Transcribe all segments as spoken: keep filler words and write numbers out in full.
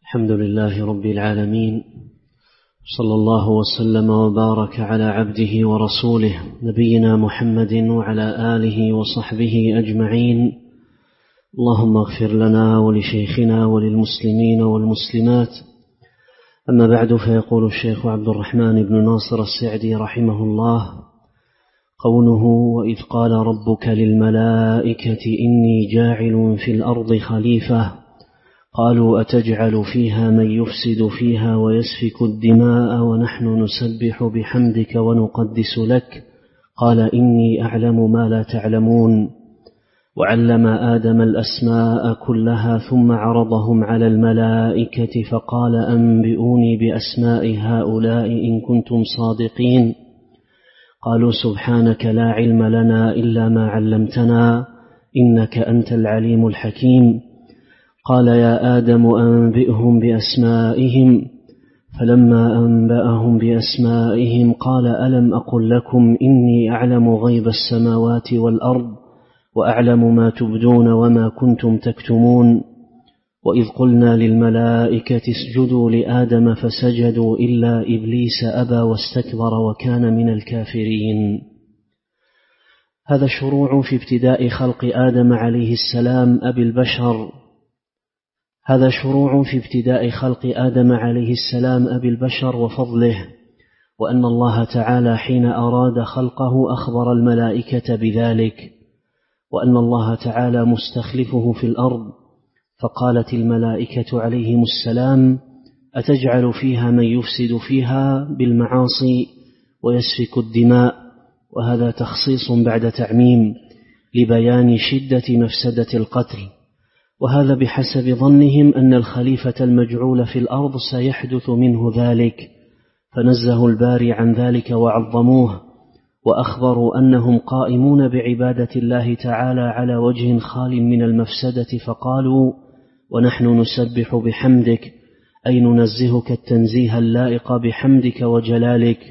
الحمد لله رب العالمين، صلى الله وسلم وبارك على عبده ورسوله نبينا محمد وعلى آله وصحبه أجمعين. اللهم اغفر لنا ولشيخنا وللمسلمين والمسلمات. أما بعد، فيقول الشيخ عبد الرحمن بن ناصر السعدي رحمه الله: قوله وإذ قال ربك للملائكة إني جاعل في الأرض خليفة، قالوا أتجعل فيها من يفسد فيها ويسفك الدماء ونحن نسبح بحمدك ونقدس لك، قال إني أعلم ما لا تعلمون. وعلم آدم الأسماء كلها ثم عرضهم على الملائكة فقال أنبئوني بأسماء هؤلاء إن كنتم صادقين. قالوا سبحانك لا علم لنا إلا ما علمتنا إنك أنت العليم الحكيم. قال يا آدم أنبئهم بأسمائهم، فلما أنبأهم بأسمائهم قال ألم أقل لكم إني أعلم غيب السماوات والأرض وأعلم ما تبدون وما كنتم تكتمون. وإذ قلنا للملائكة اسجدوا لآدم فسجدوا إلا إبليس أبى واستكبر وكان من الكافرين. هذا شروع في ابتداء خلق آدم عليه السلام أبي البشر هذا شروع في ابتداء خلق آدم عليه السلام أبي البشر وفضله، وأن الله تعالى حين أراد خلقه أخبر الملائكة بذلك، وأن الله تعالى مستخلفه في الأرض، فقالت الملائكة عليهم السلام أتجعل فيها من يفسد فيها بالمعاصي ويسفك الدماء. وهذا تخصيص بعد تعميم لبيان شدة مفسدة القتل، وهذا بحسب ظنهم أن الخليفة المجعول في الأرض سيحدث منه ذلك، فنزهوا الباري عن ذلك وعظموه، وأخبروا أنهم قائمون بعبادة الله تعالى على وجه خال من المفسدة، فقالوا ونحن نسبح بحمدك، أي ننزهك التنزيه اللائق بحمدك وجلالك،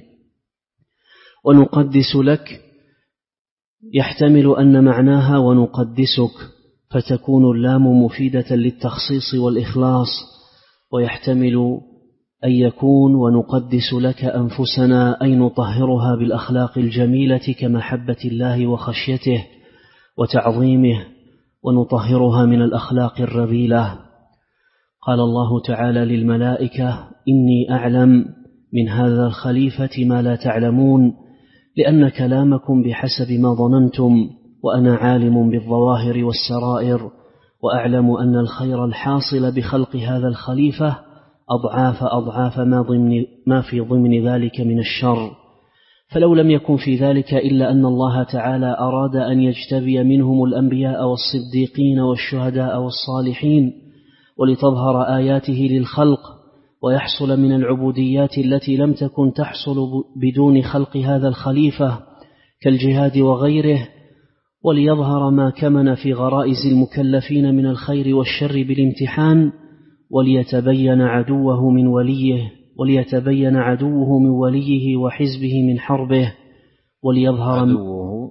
ونقدس لك، يحتمل أن معناها ونقدسك، فتكون اللام مفيدة للتخصيص والإخلاص، ويحتمل أن يكون ونقدس لك أنفسنا، أي نطهرها بالأخلاق الجميلة كمحبة الله وخشيته وتعظيمه، ونطهرها من الأخلاق الرذيلة. قال الله تعالى للملائكة إني أعلم من هذا الخليفة ما لا تعلمون، لأن كلامكم بحسب ما ظننتم، وأنا عالم بالظواهر والسرائر، وأعلم أن الخير الحاصل بخلق هذا الخليفة أضعاف أضعاف ما, ضمن ما في ضمن ذلك من الشر. فلو لم يكن في ذلك إلا أن الله تعالى أراد أن يجتبي منهم الأنبياء والصديقين والشهداء والصالحين، ولتظهر آياته للخلق، ويحصل من العبوديات التي لم تكن تحصل بدون خلق هذا الخليفة كالجهاد وغيره، وليظهر ما كمن في غرائز المكلفين من الخير والشر بالامتحان، وليتبين عدوه من وليه وليتبين عدوه من وليه وحزبه من حربه وليظهر عدوه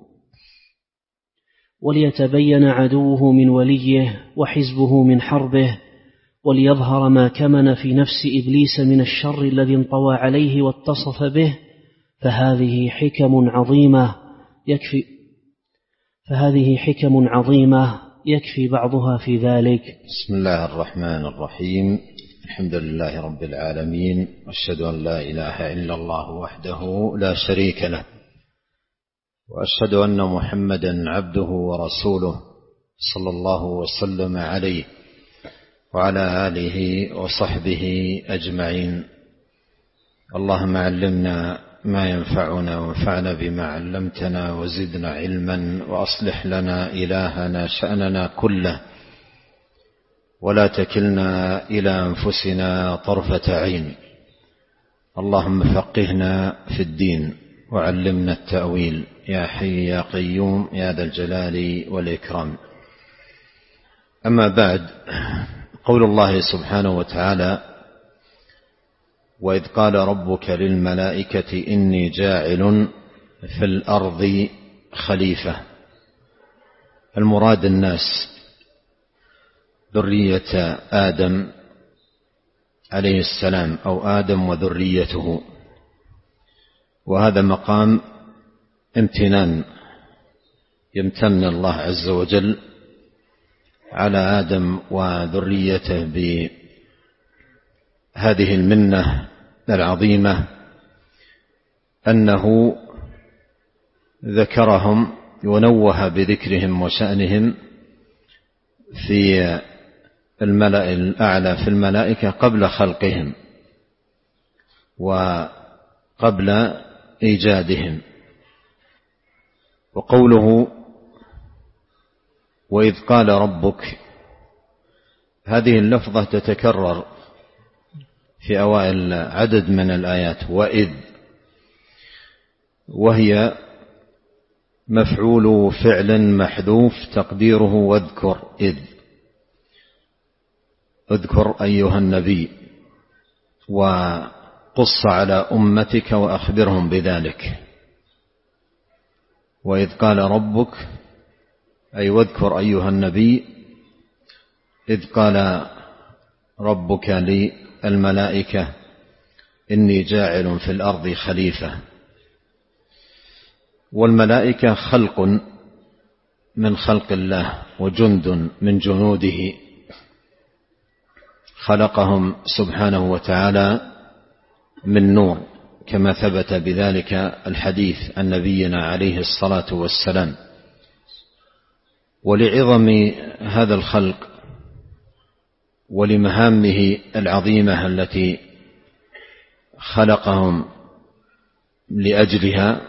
وليتبين عدوه من وليه وحزبه من حربه وليظهر ما كمن في نفس إبليس من الشر الذي انطوى عليه واتصف به. فهذه حكم عظيمة يكفي فهذه حكم عظيمة يكفي بعضها في ذلك. بسم الله الرحمن الرحيم. الحمد لله رب العالمين، وأشهد أن لا إله إلا الله وحده لا شريك له، وأشهد أن محمدا عبده ورسوله صلى الله وسلم عليه وعلى آله وصحبه أجمعين. اللهم علمنا ما ينفعنا وانفعنا بما علمتنا وزدنا علما، وأصلح لنا إلهنا شأننا كله، ولا تكلنا إلى أنفسنا طرفة عين. اللهم فقهنا في الدين وعلمنا التأويل، يا حي يا قيوم يا ذا الجلال والإكرام. أما بعد، قول الله سبحانه وتعالى وإذ قال ربك للملائكة إني جاعل في الأرض خليفة، المراد الناس ذرية آدم عليه السلام أو آدم وذريته. وهذا مقام امتنان، يمتن الله عز وجل على آدم وذريته بهذه المنة العظيمة أنه ذكرهم ونوه بذكرهم وشأنهم في الملأ الأعلى في الملائكة قبل خلقهم وقبل إيجادهم. وقوله وإذ قال ربك، هذه اللفظة تتكرر في أوائل عدد من الآيات، وإذ، وهي مفعول فعل محذوف تقديره واذكر إذ، اذكر أيها النبي وقص على أمتك وأخبرهم بذلك. وإذ قال ربك أي واذكر أيها النبي إذ قال ربك للملائكة إني جاعل في الأرض خليفة. والملائكة خلق من خلق الله وجند من جنوده، خلقهم سبحانه وتعالى من نور كما ثبت بذلك الحديث عن نبينا عليه الصلاة والسلام. ولعظم هذا الخلق ولمهامه العظيمة التي خلقهم لأجلها،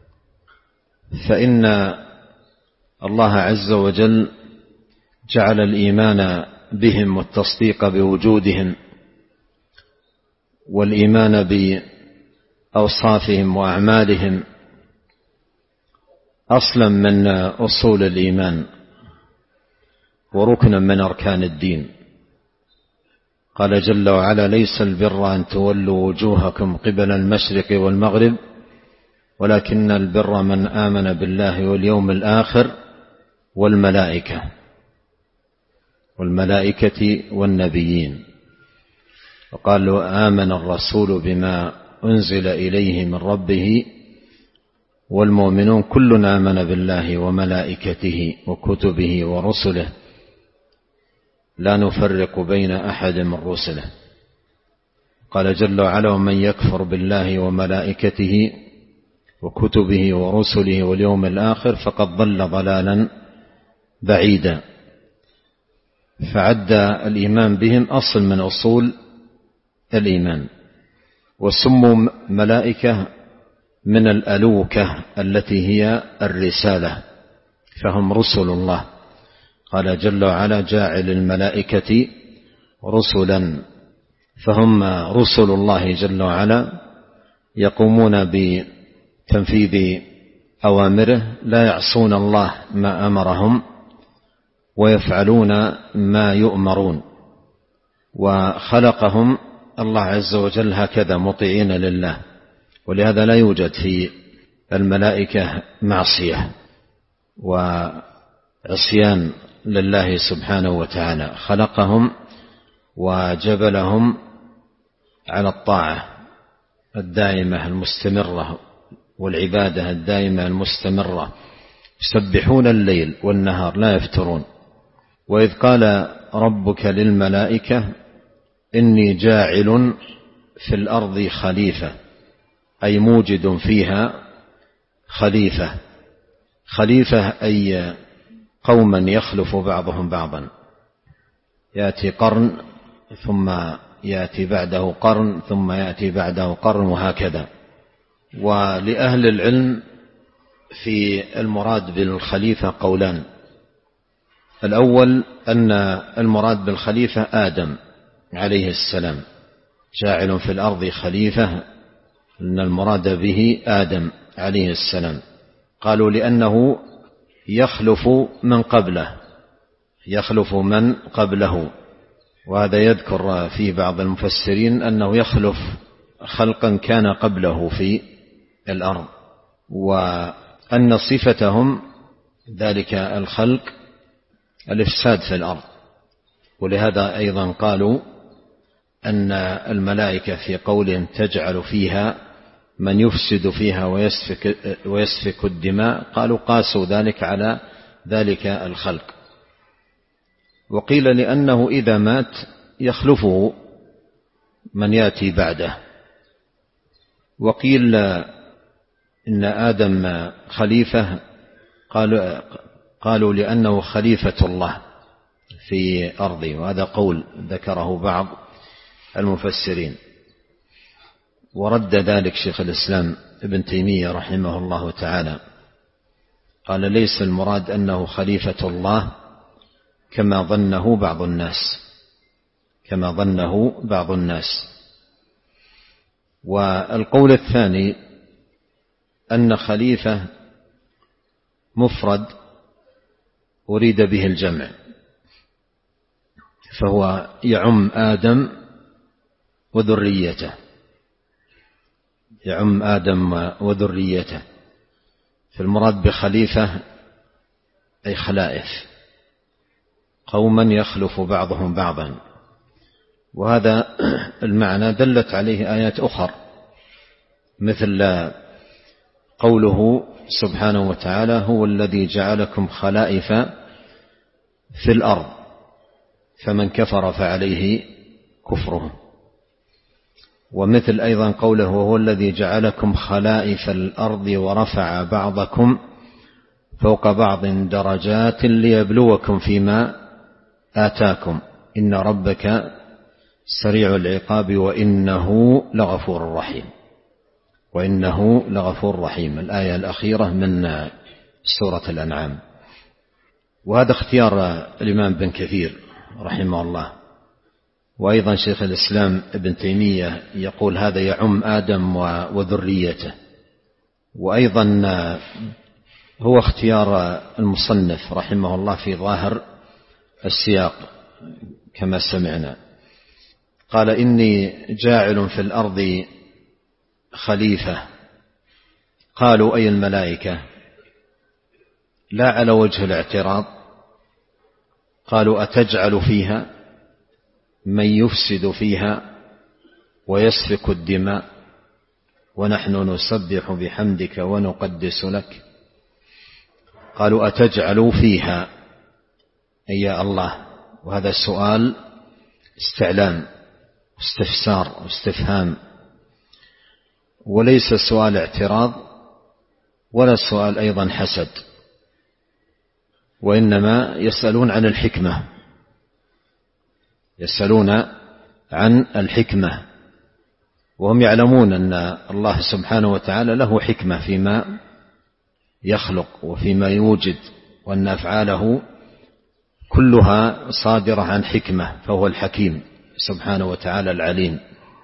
فإن الله عز وجل جعل الإيمان بهم والتصديق بوجودهم والإيمان بأوصافهم وأعمالهم أصلا من أصول الإيمان وركنا من أركان الدين. قال جل وعلا ليس البر أن تولوا وجوهكم قبل المشرق والمغرب ولكن البر من آمن بالله واليوم الآخر والملائكة والملائكة والنبيين. وقالوا آمن الرسول بما أنزل إليه من ربه والمؤمنون كل آمن بالله وملائكته وكتبه ورسله لا نفرق بين أحد من رسله. قال جل وعلا ومن يكفر بالله وملائكته وكتبه ورسله واليوم الآخر فقد ضل ضلالا بعيدا. فعد الإيمان بهم أصل من أصول الإيمان. وسموا ملائكة من الألوكة التي هي الرسالة، فهم رسل الله. قال جل وعلا جاعل الملائكة رسلا، فهم رسل الله جل وعلا يقومون بتنفيذ أوامره، لا يعصون الله ما أمرهم ويفعلون ما يؤمرون. وخلقهم الله عز وجل هكذا مطيعين لله، ولهذا لا يوجد في الملائكة معصية وعصيان لله سبحانه وتعالى. خلقهم وجبلهم على الطاعة الدائمة المستمرة والعبادة الدائمة المستمرة، يسبحون الليل والنهار لا يفترون. وإذ قال ربك للملائكة إني جاعل في الأرض خليفة، أي موجد فيها خليفة. خليفة أي قوما يخلف بعضهم بعضا، يأتي قرن ثم يأتي بعده قرن ثم يأتي بعده قرن وهكذا. ولأهل العلم في المراد بالخليفة قولان. الأول أن المراد بالخليفة آدم عليه السلام، جاعل في الأرض خليفة، أن المراد به آدم عليه السلام. قالوا لأنه يخلف من قبله، يخلف من قبله. وهذا يذكر في بعض المفسرين أنه يخلف خلقا كان قبله في الأرض، وأن صفتهم ذلك الخلق الإفساد في الأرض. ولهذا أيضا قالوا أن الملائكة في قولهم تجعل فيها من يفسد فيها ويسفك, ويسفك الدماء، قالوا قاسوا ذلك على ذلك الخلق. وقيل لأنه إذا مات يخلفه من يأتي بعده. وقيل إن آدم خليفة، قالوا, قالوا لأنه خليفة الله في أرضه، وهذا قول ذكره بعض المفسرين. ورد ذلك شيخ الإسلام ابن تيمية رحمه الله تعالى، قال ليس المراد أنه خليفة الله كما ظنه بعض الناس كما ظنه بعض الناس. والقول الثاني أن خليفة مفرد أريد به الجمع، فهو يعم آدم وذريته يعم آدم وذريته فالمراد بخليفة أي خلائف، قوما يخلف بعضهم بعضا. وهذا المعنى دلت عليه آيات أخر، مثل قوله سبحانه وتعالى هو الذي جعلكم خلائف في الأرض فمن كفر فعليه كفره. ومثل أيضا قوله هو الذي جعلكم خلائف الأرض ورفع بعضكم فوق بعض درجات ليبلوكم فيما آتاكم إن ربك سريع العقاب وإنه لغفور رحيم وإنه لغفور رحيم الآية الأخيرة من سورة الأنعام. وهذا اختيار الإمام بن كثير رحمه الله. وأيضا شيخ الإسلام ابن تيمية يقول هذا يعم آدم وذريته. وأيضا هو اختيار المصنف رحمه الله في ظاهر السياق كما سمعنا، قال إني جاعل في الأرض خليفة. قالوا أي الملائكة؟ لا على وجه الاعتراض، قالوا أتجعل فيها من يفسد فيها ويسفك الدماء ونحن نسبح بحمدك ونقدس لك. قالوا أتجعل فيها أي يا الله، وهذا السؤال استعلام استفسار واستفهام، وليس سؤال اعتراض ولا سؤال أيضا حسد، وإنما يسألون عن الحكمة يسألون عن الحكمة وهم يعلمون أن الله سبحانه وتعالى له حكمة فيما يخلق وفيما يوجد، وأن أفعاله كلها صادرة عن حكمة، فهو الحكيم سبحانه وتعالى العليم.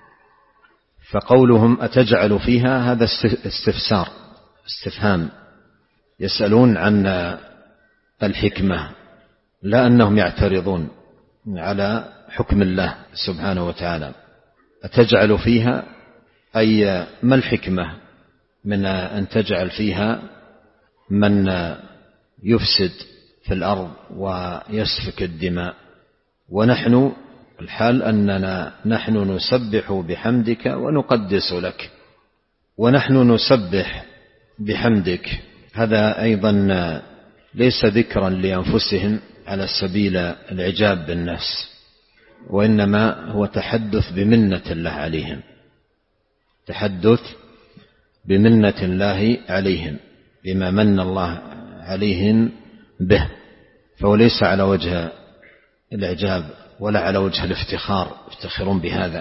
فقولهم أتجعل فيها هذا استفسار استفهام، يسألون عن الحكمة، لا أنهم يعترضون على حكم الله سبحانه وتعالى. أتجعل فيها أي ما الحكمة من أن تجعل فيها من يفسد في الأرض ويسفك الدماء ونحن الحال أننا نحن نسبح بحمدك ونقدس لك. ونحن نسبح بحمدك هذا أيضا ليس ذكرا لأنفسهم على سبيل الإعجاب بالناس، وإنما هو تحدث بمنة الله عليهم تحدث بمنة الله عليهم بما من الله عليهم به، فهو ليس على وجه الإعجاب ولا على وجه الافتخار يفتخرون بهذا،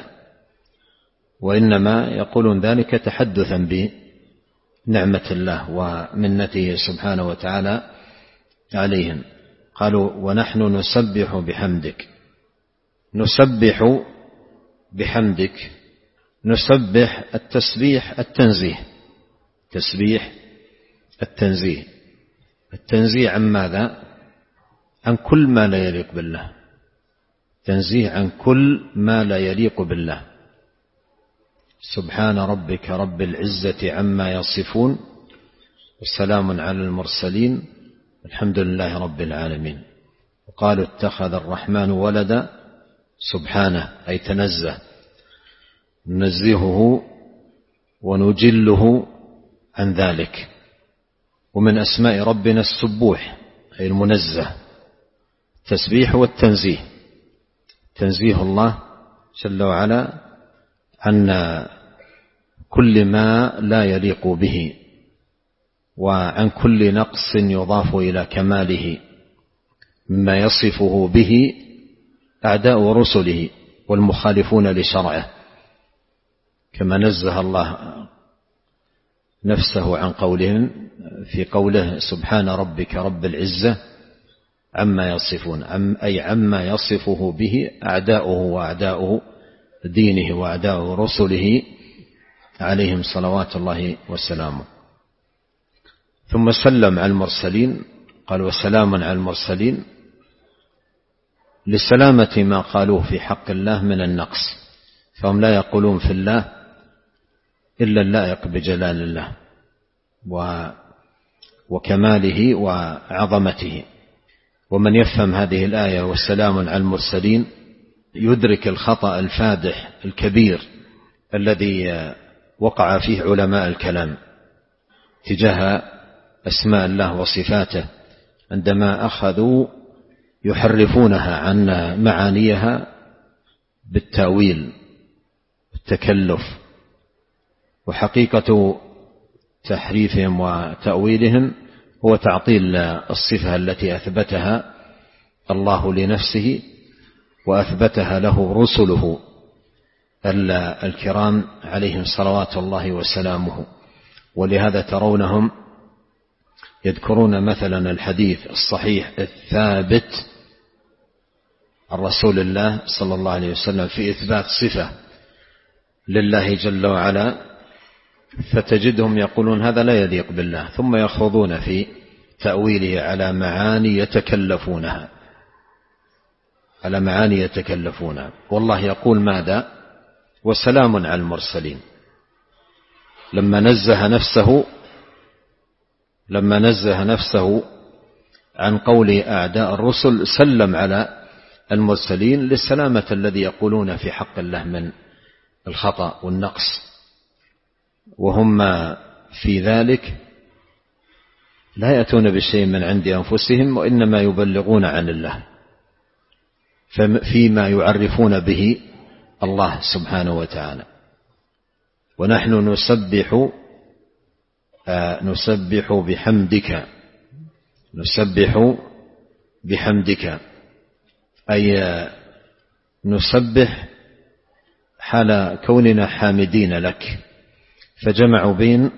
وإنما يقولون ذلك تحدثا بنعمة الله ومنته سبحانه وتعالى عليهم. قالوا ونحن نسبح بحمدك. نسبح بحمدك، نسبح التسبيح التنزيه تسبيح التنزيه التنزيه عن ماذا؟ عن كل ما لا يليق بالله، تنزيه عن كل ما لا يليق بالله. سبحان ربك رب العزة عما يصفون والسلام على المرسلين الحمد لله رب العالمين. وقالوا اتخذ الرحمن ولدا، سبحانه أي تنزه ننزهه ونجله عن ذلك. ومن أسماء ربنا السبوح أي المنزه، التسبيح والتنزيه، تنزيه الله جل وعلا عن كل ما لا يليق به وعن كل نقص يضاف إلى كماله مما يصفه به أعداء رسله والمخالفون لشرعه، كما نزه الله نفسه عن قولهم في قوله سبحان ربك رب العزة عما يصفون، أي عما يصفه به أعداؤه وأعداؤه دينه وأعداؤه رسله عليهم صلوات الله وسلامه. ثم سلم على المرسلين، قال وسلام على المرسلين لسلامة ما قالوه في حق الله من النقص، فهم لا يقولون في الله إلا اللائق بجلال الله وكماله وعظمته. ومن يفهم هذه الآية والسلام على المرسلين يدرك الخطأ الفادح الكبير الذي وقع فيه علماء الكلام تجاه أسماء الله وصفاته، عندما أخذوا يحرفونها عن معانيها بالتأويل والتكلف. وحقيقة تحريفهم وتأويلهم هو تعطيل الصفة التي أثبتها الله لنفسه وأثبتها له رسله الكرام عليهم صلوات الله وسلامه. ولهذا ترونهم يذكرون مثلا الحديث الصحيح الثابت عن رسول الله صلى الله عليه وسلم في إثبات صفة لله جل وعلا، فتجدهم يقولون هذا لا يليق بالله، ثم يخوضون في تأويله على معاني يتكلفونها على معاني يتكلفونها والله يقول ماذا؟ وسلام على المرسلين. لما نزه نفسه لما نزه نفسه عن قول أعداء الرسل سلم على المرسلين للسلامة الذي يقولون في حق الله من الخطأ والنقص، وهم في ذلك لا يأتون بشيء من عند أنفسهم وإنما يبلغون عن الله فيما يعرفون به الله سبحانه وتعالى. ونحن نسبح نسبح بحمدك نسبح بحمدك أي نسبح حال كوننا حامدين لك، فجمعوا بين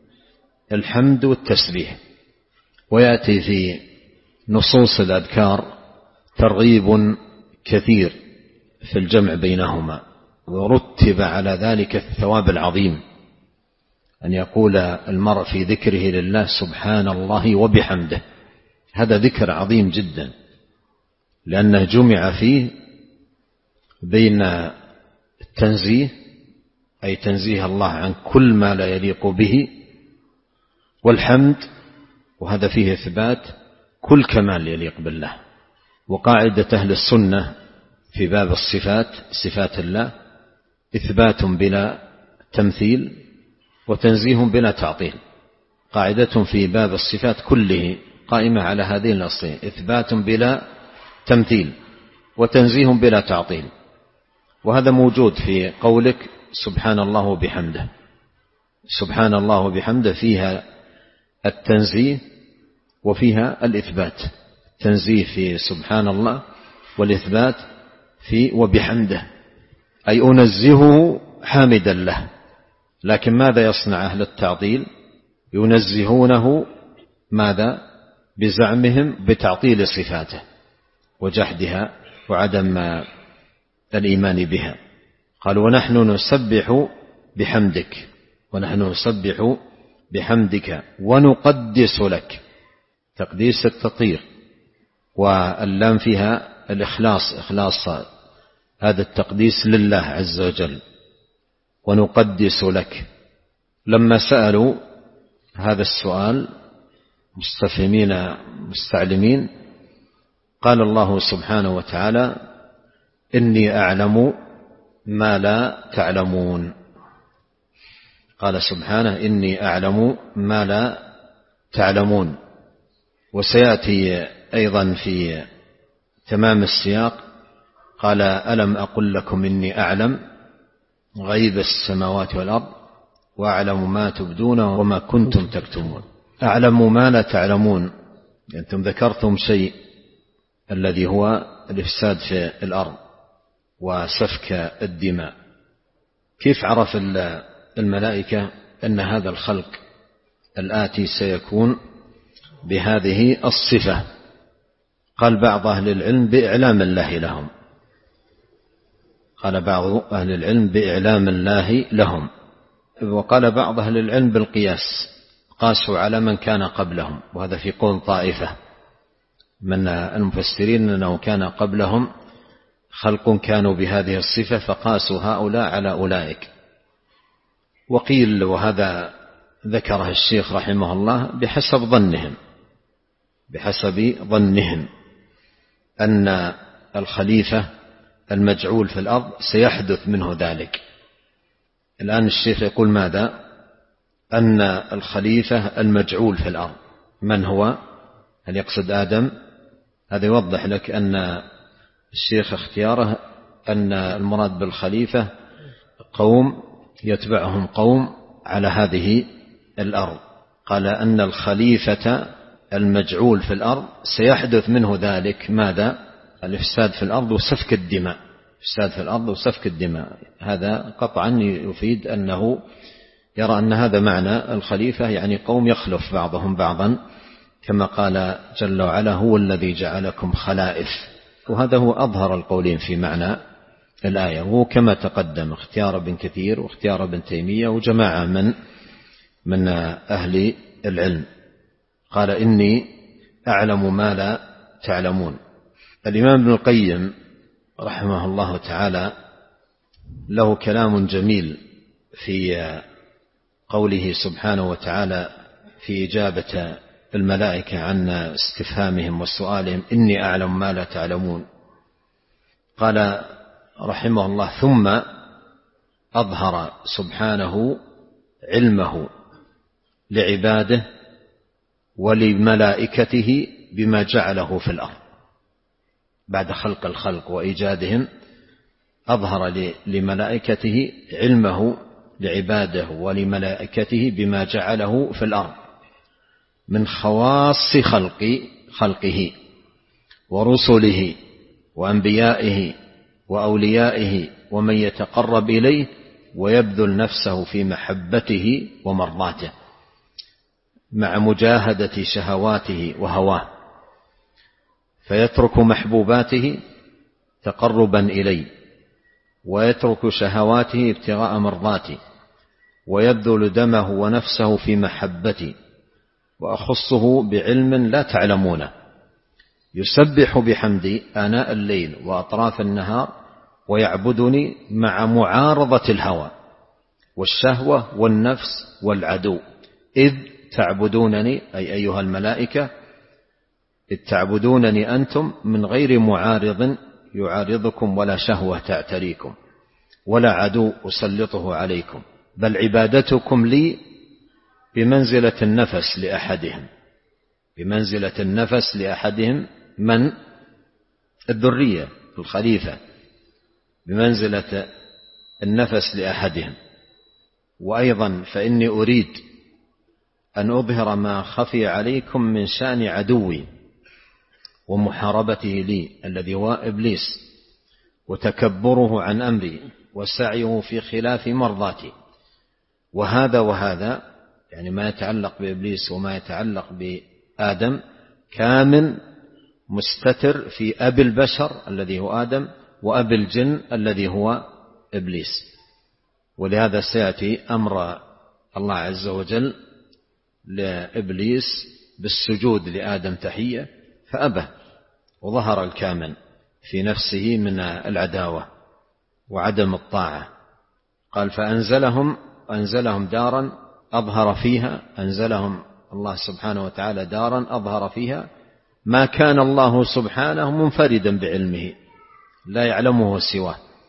الحمد والتسبيح. ويأتي في نصوص الأذكار ترغيب كثير في الجمع بينهما، ورتب على ذلك الثواب العظيم أن يقول المرء في ذكره لله سبحان الله وبحمده، هذا ذكر عظيم جدا لأنه جمع فيه بين التنزيه أي تنزيه الله عن كل ما لا يليق به، والحمد وهذا فيه إثبات كل كمال يليق بالله. وقاعدة أهل السنة في باب الصفات صفات الله إثبات بلا تمثيل وتنزيه بلا تعطيل. قاعدة في باب الصفات كله قائمة على هذه الأصلين: إثبات بلا تمثيل وتنزيه بلا تعطيل. وهذا موجود في قولك سبحان الله وبحمده. سبحان الله وبحمده فيها التنزيه وفيها الإثبات، تنزيه في سبحان الله والإثبات في وبحمده، أي أنزهه حامدا له. لكن ماذا يصنع أهل التعطيل؟ ينزهونه ماذا؟ بزعمهم بتعطيل صفاته وجحدها وعدم الإيمان بها. قال ونحن نسبح بحمدك ونحن نسبح بحمدك ونقدس لك، تقديس التطهير، واللام فيها الإخلاص، إخلاص هذا التقديس لله عز وجل. ونقدس لك، لما سألوا هذا السؤال مستفهمين مستعلمين قال الله سبحانه وتعالى إني أعلم ما لا تعلمون. قال سبحانه إني أعلم ما لا تعلمون. وسيأتي أيضا في تمام السياق قال ألم أقل لكم إني أعلم غيب السماوات والأرض وأعلم ما تبدون وما كنتم تكتمون. أعلم ما لا تعلمون، أنتم ذكرتم شيء الذي هو الإفساد في الأرض وسفك الدماء. كيف عرف الملائكة أن هذا الخلق الآتي سيكون بهذه الصفة؟ قال بعض أهل العلم بإعلام الله لهم، قال بعض أهل العلم بإعلام الله لهم، وقال بعض أهل العلم بالقياس، قاسوا على من كان قبلهم، وهذا في قول طائفة من المفسرين أنه كان قبلهم خلق كانوا بهذه الصفة فقاسوا هؤلاء على أولئك. وقيل وهذا ذكره الشيخ رحمه الله بحسب ظنهم بحسب ظنهم أن الخليفة المجعول في الأرض سيحدث منه ذلك. الآن الشيخ يقول ماذا؟ أن الخليفة المجعول في الأرض من هو؟ هل يقصد آدم؟ هذا يوضح لك أن الشيخ اختياره أن المراد بالخليفة قوم يتبعهم قوم على هذه الأرض. قال أن الخليفة المجعول في الأرض سيحدث منه ذلك ماذا؟ الإفساد في الأرض وسفك الدماء. إفساد في الأرض وسفك الدماء، هذا قطعا يفيد أنه يرى أن هذا معنى الخليفة، يعني قوم يخلف بعضهم بعضا، كما قال جل وعلا هو الذي جعلكم خلائف. وهذا هو أظهر القولين في معنى الآية، وهو كما تقدم اختيار ابن كثير واختيار ابن تيمية وجماعة من من أهل العلم. قال إني أعلم ما لا تعلمون. الإمام ابن القيم رحمه الله تعالى له كلام جميل في قوله سبحانه وتعالى في إجابة الملائكة عن استفهامهم وسؤالهم إني أعلم ما لا تعلمون. قال رحمه الله ثم أظهر سبحانه علمه لعباده ولملائكته بما جعله في الأرض. بعد خلق الخلق وإيجادهم أظهر لملائكته علمه لعباده ولملائكته بما جعله في الأرض من خواص خلق خلقه ورسله وأنبيائه وأوليائه ومن يتقرب إليه ويبذل نفسه في محبته ومرضاته مع مجاهدة شهواته وهواه، فيترك محبوباته تقربا إليه ويترك شهواته ابتغاء مرضاته ويبذل دمه ونفسه في محبته. وأخصه بعلم لا تعلمونه، يسبح بحمدي آناء الليل وأطراف النهار ويعبدني مع معارضة الهوى والشهوة والنفس والعدو، إذ تعبدونني أي أيها الملائكة إذ تعبدونني أنتم من غير معارض يعارضكم ولا شهوة تعتريكم ولا عدو أسلطه عليكم، بل عبادتكم لي بمنزلة النفس لأحدهم بمنزلة النفس لأحدهم من الذرية الخليفة، بمنزلة النفس لأحدهم. وأيضا فإني أريد أن أظهر ما خفي عليكم من شأن عدوي ومحاربته لي الذي هو إبليس وتكبره عن أمري وسعيه في خلاف مرضاتي. وهذا وهذا يعني ما يتعلق بإبليس وما يتعلق بآدم كامن مستتر في أبي البشر الذي هو آدم وأبي الجن الذي هو إبليس. ولهذا سيأتي أمر الله عز وجل لإبليس بالسجود لآدم تحية فأبى، وظهر الكامن في نفسه من العداوة وعدم الطاعة. قال فأنزلهم أنزلهم دارا أظهر فيها أنزلهم الله سبحانه وتعالى دارا أظهر فيها ما كان الله سبحانه منفردا بعلمه لا يعلمه سواه،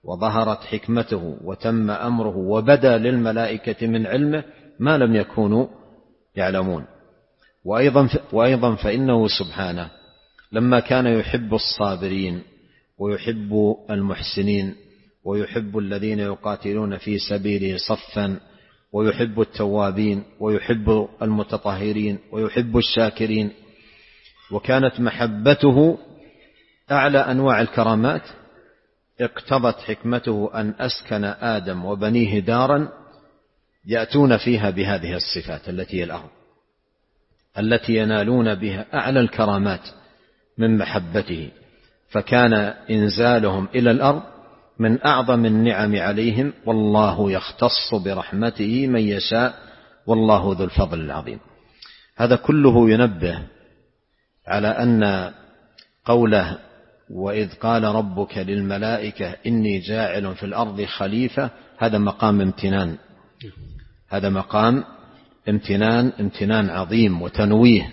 وظهرت حكمته وتم أمره وبدا للملائكة من علمه ما لم يكونوا يعلمون. وأيضا, وأيضا فإنه سبحانه لما كان يحب الصابرين ويحب المحسنين ويحب الذين يقاتلون في سبيله صفا ويحب التوابين ويحب المتطهرين ويحب الشاكرين، وكانت محبته أعلى أنواع الكرامات، اقتضت حكمته أن أسكن آدم وبنيه دارا يأتون فيها بهذه الصفات التي هي الأرض، التي ينالون بها أعلى الكرامات من محبته، فكان إنزالهم إلى الأرض من أعظم النعم عليهم، والله يختص برحمته من يشاء والله ذو الفضل العظيم. هذا كله ينبه على أن قوله وإذ قال ربك للملائكة إني جاعل في الأرض خليفة، هذا مقام امتنان، هذا مقام امتنان امتنان عظيم وتنويه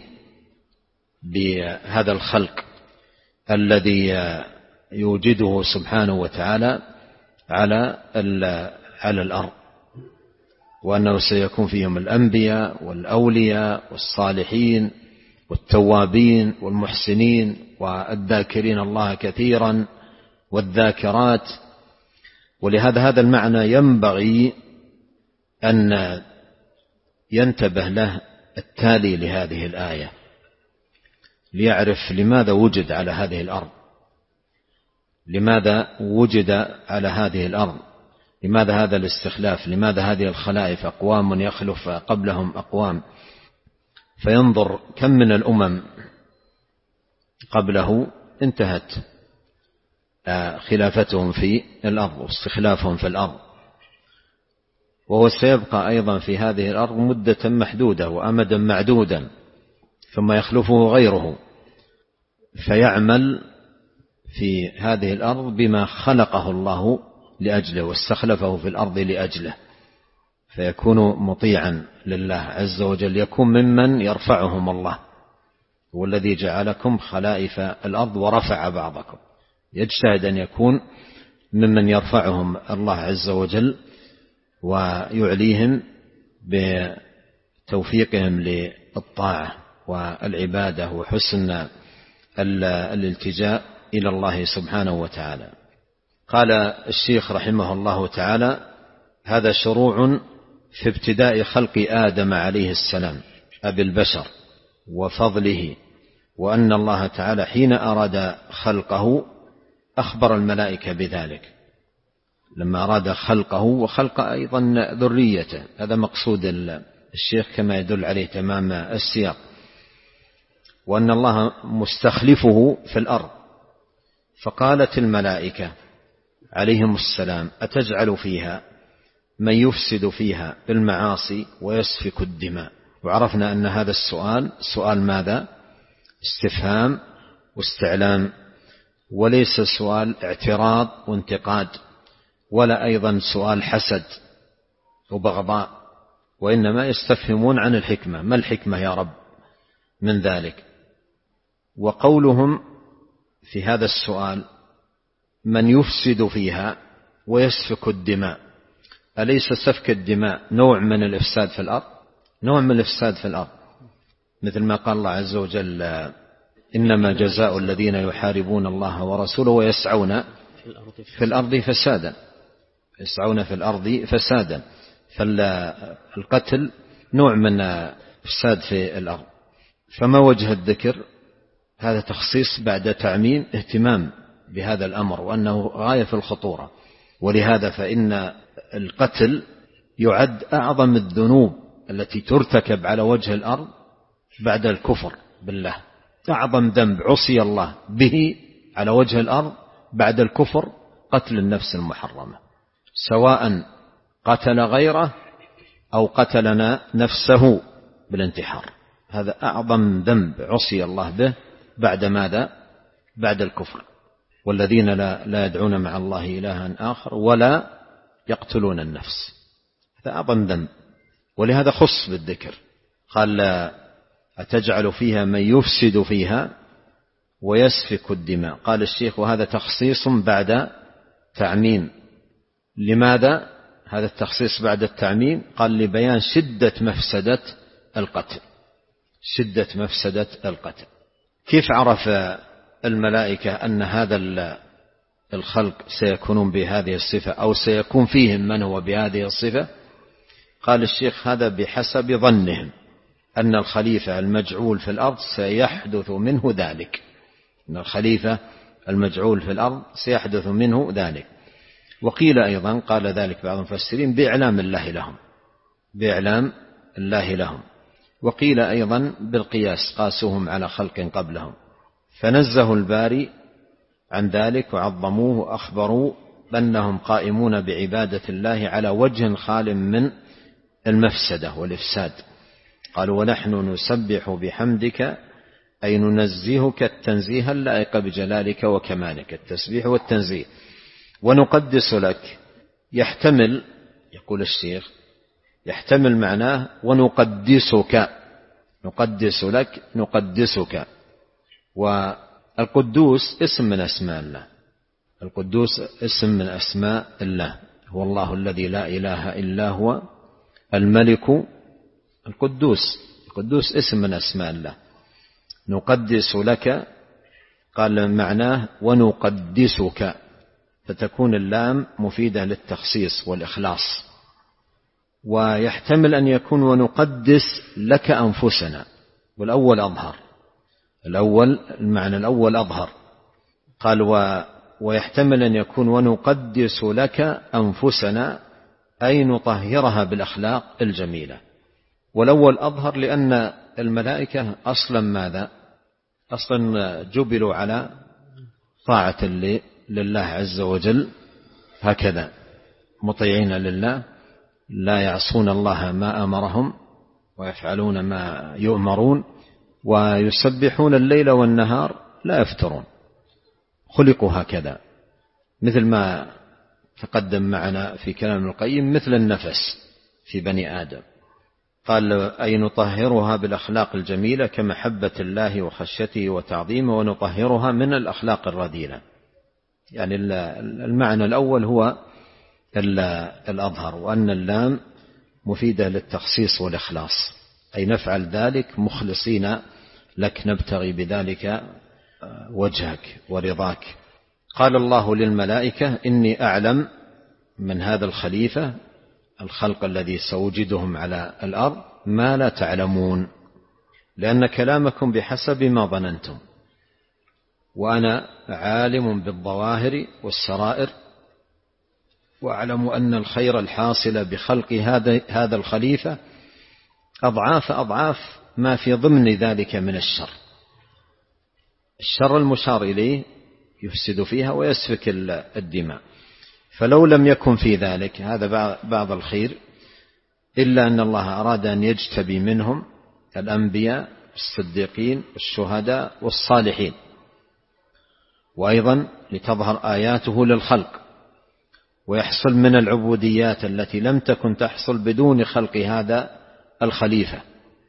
بهذا الخلق الذي يوجده سبحانه وتعالى على على الأرض، وأنه سيكون فيهم الأنبياء والأولياء والصالحين والتوابين والمحسنين والذاكرين الله كثيرا والذاكرات. ولهذا هذا المعنى ينبغي أن ينتبه له التالي لهذه الآية ليعرف لماذا وجد على هذه الأرض، لماذا وجد على هذه الأرض، لماذا هذا الاستخلاف، لماذا هذه الخلائف أقوام يخلف قبلهم أقوام، فينظر كم من الأمم قبله انتهت خلافتهم في الأرض واستخلافهم في الأرض، وهو سيبقى أيضا في هذه الأرض مدة محدودة وأمدا معدودا ثم يخلفه غيره، فيعمل في هذه الأرض بما خلقه الله لأجله واستخلفه في الأرض لأجله، فيكون مطيعا لله عز وجل، يكون ممن يرفعهم الله، هو الذي جعلكم خلائف الأرض ورفع بعضكم، يجتهد أن يكون ممن يرفعهم الله عز وجل ويعليهم بتوفيقهم للطاعة والعبادة وحسن الالتجاء إلى الله سبحانه وتعالى. قال الشيخ رحمه الله تعالى: هذا شروع في ابتداء خلق آدم عليه السلام أبي البشر وفضله، وأن الله تعالى حين أراد خلقه أخبر الملائكة بذلك لما أراد خلقه وخلق أيضا ذريته، هذا مقصود الشيخ كما يدل عليه تمام السياق، وأن الله مستخلفه في الأرض، فقالت الملائكة عليهم السلام: أتجعل فيها من يفسد فيها بالمعاصي ويسفك الدماء. وعرفنا أن هذا السؤال سؤال ماذا؟ استفهام واستعلام، وليس سؤال اعتراض وانتقاد، ولا أيضا سؤال حسد وبغضاء، وإنما يستفهمون عن الحكمة، ما الحكمة يا رب من ذلك؟ وقولهم في هذا السؤال من يفسد فيها ويسفك الدماء، أليس سفك الدماء نوع من الإفساد في الأرض؟ نوع من الإفساد في الأرض، مثل ما قال الله عز وجل: إنما جزاء الذين يحاربون الله ورسوله ويسعون في الأرض فسادا، يسعون في الأرض فسادا، فالقتل نوع من إفساد في الأرض. فما وجه الذكر؟ هذا تخصيص بعد تعميم، اهتمام بهذا الأمر وأنه غاية في الخطورة، ولهذا فإن القتل يعد أعظم الذنوب التي ترتكب على وجه الأرض بعد الكفر بالله، أعظم ذنب عصي الله به على وجه الأرض بعد الكفر قتل النفس المحرمة، سواء قتل غيره أو قتلنا نفسه بالانتحار، هذا أعظم ذنب عصي الله به بعد ماذا؟ بعد الكفر. والذين لا, لا يدعون مع الله إلها آخر ولا يقتلون النفس، هذا أعظم ذنب، ولهذا خص بالذكر، قال: أتجعل فيها من يفسد فيها ويسفك الدماء. قال الشيخ: وهذا تخصيص بعد تعميم، لماذا هذا التخصيص بعد التعميم؟ قال لبيان شدة مفسدة القتل، شدة مفسدة القتل. كيف عرف الملائكة أن هذا الخلق سيكونون بهذه الصفة أو سيكون فيهم من هو بهذه الصفة؟ قال الشيخ هذا بحسب ظنهم أن الخليفة المجعول في الأرض سيحدث منه ذلك، أن الخليفة المجعول في الأرض سيحدث منه ذلك. وقيل أيضا قال ذلك بعض المفسرين بإعلام الله لهم، بإعلام الله لهم. وقيل أيضا بالقياس، قاسوهم على خلق قبلهم، فنزه الباري عن ذلك وعظموه وأخبروا أنهم قائمون بعبادة الله على وجه خال من المفسدة والإفساد. قالوا ونحن نسبح بحمدك أي ننزهك التنزيه اللائق بجلالك وكمالك، التسبيح والتنزيه، ونقدس لك. يحتمل، يقول الشيخ، يحتمل معناه ونقدسك، نقدس لك، نقدسك. والقدوس اسم من أسماء الله، القدوس اسم من أسماء الله، هو الله الذي لا إله إلا هو الملك القدوس، القدوس اسم من أسماء الله. نقدس لك قال معناه ونقدسك، فتكون اللام مفيدة للتخصيص والإخلاص. ويحتمل أن يكون ونقدس لك أنفسنا، والأول أظهر، الأول المعنى الأول أظهر. قال و ويحتمل أن يكون ونقدس لك أنفسنا أي نطهرها بالأخلاق الجميلة، والأول أظهر لأن الملائكة أصلا ماذا؟ أصلا جبلوا على طاعة لله عز وجل، هكذا مطيعين لله، لا يعصون الله ما أمرهم ويفعلون ما يؤمرون، ويسبحون الليل والنهار لا يفترون، خلقوا هكذا، مثل ما تقدم معنا في كلام القيم، مثل النفس في بني آدم. قال أي نطهرها بالأخلاق الجميلة كمحبة الله وخشيته وتعظيمه، ونطهرها من الأخلاق الرذيلة. يعني المعنى الأول هو الأظهر، وأن اللام مفيدة للتخصيص والإخلاص، أي نفعل ذلك مخلصين لك، نبتغي بذلك وجهك ورضاك. قال الله للملائكة إني أعلم من هذا الخليفة الخلق الذي سوجدهم على الأرض ما لا تعلمون، لأن كلامكم بحسب ما ظننتم، وأنا عالم بالظواهر والسرائر، وأعلم أن الخير الحاصل بخلق هذا هذا الخليفة أضعاف أضعاف ما في ضمن ذلك من الشر. الشر المشار إليه يفسد فيها ويسفك الدماء، فلو لم يكن في ذلك هذا بعض الخير إلا أن الله أراد أن يجتبي منهم الأنبياء الصديقين الشهداء والصالحين، وأيضا لتظهر آياته للخلق، ويحصل من العبوديات التي لم تكن تحصل بدون خلق هذا الخليفة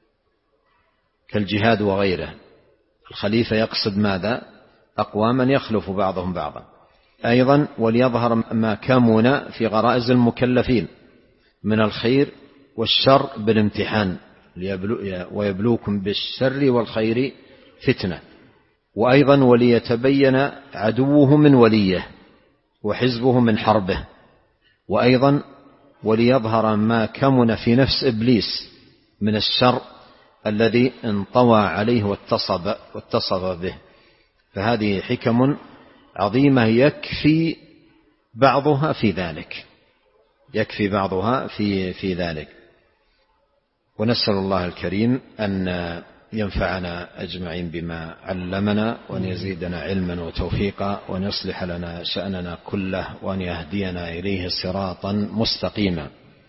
كالجهاد وغيره. الخليفة يقصد ماذا؟ أقواما يخلف بعضهم بعضا. أيضا وليظهر ما كمن في غرائز المكلفين من الخير والشر بالامتحان، ويبلوكم بالشر والخير فتنة. وأيضا وليتبين عدوه من وليه وحزبه من حربه. وأيضا وليظهر ما كمن في نفس إبليس من الشر الذي انطوى عليه واتصب, واتصب به. فهذه حكم عظيمة يكفي بعضها في ذلك، يكفي بعضها في, في ذلك. ونسأل الله الكريم أن ينفعنا أجمعين بما علمنا، وأن يزيدنا علما وتوفيقا، وأن يصلح لنا شأننا كله، وأن يهدينا إليه صراطا مستقيما.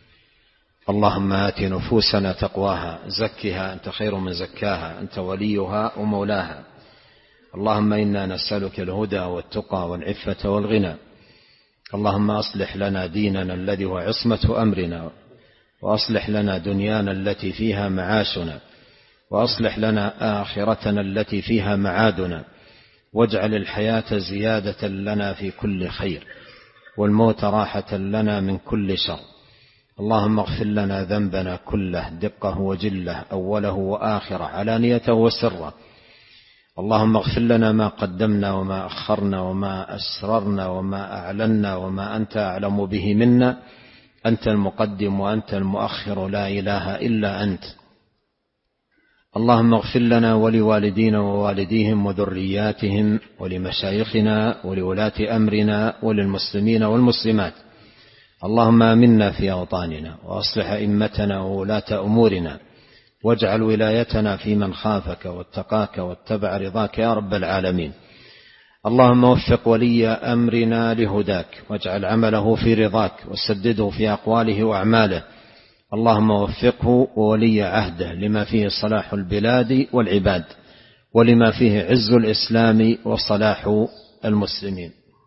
اللهم آت نفوسنا تقواها، زكها أنت خير من زكاها، أنت وليها ومولاها. اللهم إنا نسألك الهدى والتقى والعفة والغنى. اللهم أصلح لنا ديننا الذي هو عصمة أمرنا، وأصلح لنا دنيانا التي فيها معاشنا، وأصلح لنا آخرتنا التي فيها معادنا، واجعل الحياة زيادة لنا في كل خير، والموت راحة لنا من كل شر. اللهم اغفر لنا ذنبنا كله دقه وجله أوله وآخره علانيته وسره. اللهم اغفر لنا ما قدمنا وما أخرنا وما أسررنا وما أعلنا وما أنت أعلم به منا. أنت المقدم وأنت المؤخر لا إله إلا أنت. اللهم اغفر لنا ولوالدينا ووالديهم وذرياتهم ولمشايخنا ولولاة أمرنا وللمسلمين والمسلمات. اللهم آمنا في أوطاننا وأصلح أئمتنا وولاة أمورنا واجعل ولايتنا في من خافك واتقاك واتبع رضاك يا رب العالمين. اللهم وفق ولي أمرنا لهداك واجعل عمله في رضاك وسدده في أقواله وأعماله. اللهم وفقه وولي عهده لما فيه صلاح البلاد والعباد ولما فيه عز الإسلام وصلاح المسلمين.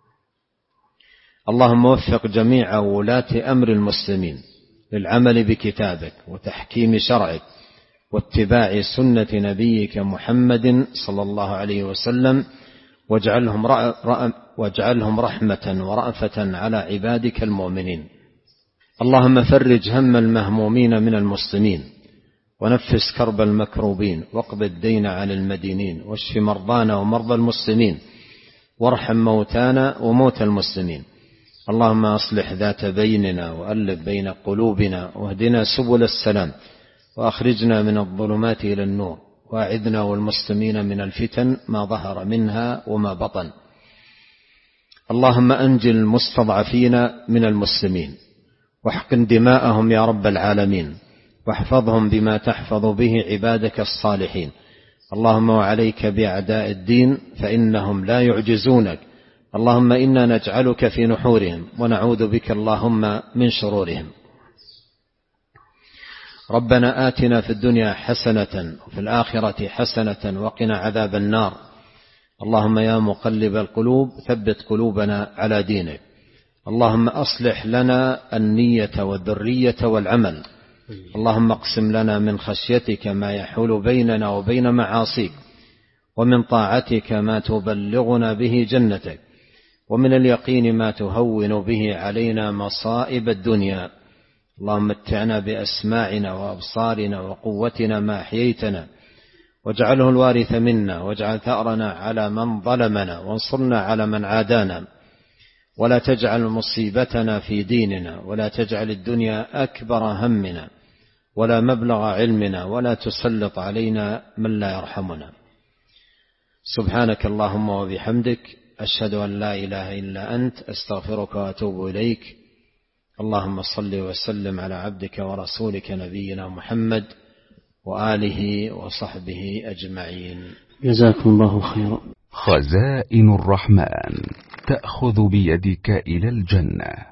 اللهم وفق جميع ولاة أمر المسلمين للعمل بكتابك وتحكيم شرعك واتباع سنة نبيك محمد صلى الله عليه وسلم واجعلهم, واجعلهم رحمة ورأفة على عبادك المؤمنين. اللهم فرج هم المهمومين من المسلمين ونفس كرب المكروبين واقض الدين عن المدينين واشف مرضانا ومرضى المسلمين وارحم موتانا وموتى المسلمين. اللهم أصلح ذات بيننا وألف بين قلوبنا واهدنا سبل السلام وأخرجنا من الظلمات إلى النور وأعذنا والمسلمين من الفتن ما ظهر منها وما بطن. اللهم أنجِ المستضعفين من المسلمين واحقن دماءهم يا رب العالمين واحفظهم بما تحفظ به عبادك الصالحين. اللهم وعليك بأعداء الدين فإنهم لا يعجزونك. اللهم إنا نجعلك في نحورهم ونعوذ بك اللهم من شرورهم. ربنا آتنا في الدنيا حسنة وفي الآخرة حسنة وقنا عذاب النار. اللهم يا مقلب القلوب ثبت قلوبنا على دينك. اللهم أصلح لنا النية والذرية والعمل. اللهم اقسم لنا من خشيتك ما يحول بيننا وبين معاصيك ومن طاعتك ما تبلغنا به جنتك ومن اليقين ما تهون به علينا مصائب الدنيا. اللهم متعنا بأسماعنا وأبصارنا وقوتنا ما أحييتنا واجعله الوارث منا واجعل ثأرنا على من ظلمنا وانصرنا على من عادانا ولا تجعل مصيبتنا في ديننا ولا تجعل الدنيا أكبر همنا ولا مبلغ علمنا ولا تسلط علينا من لا يرحمنا. سبحانك اللهم وبحمدك أشهد أن لا إله إلا أنت أستغفرك وأتوب إليك. اللهم صل وسلم على عبدك ورسولك نبينا محمد وآله وصحبه أجمعين. جزاكم الله خيرا. خزائن الرحمن تأخذ بيدك إلى الجنة.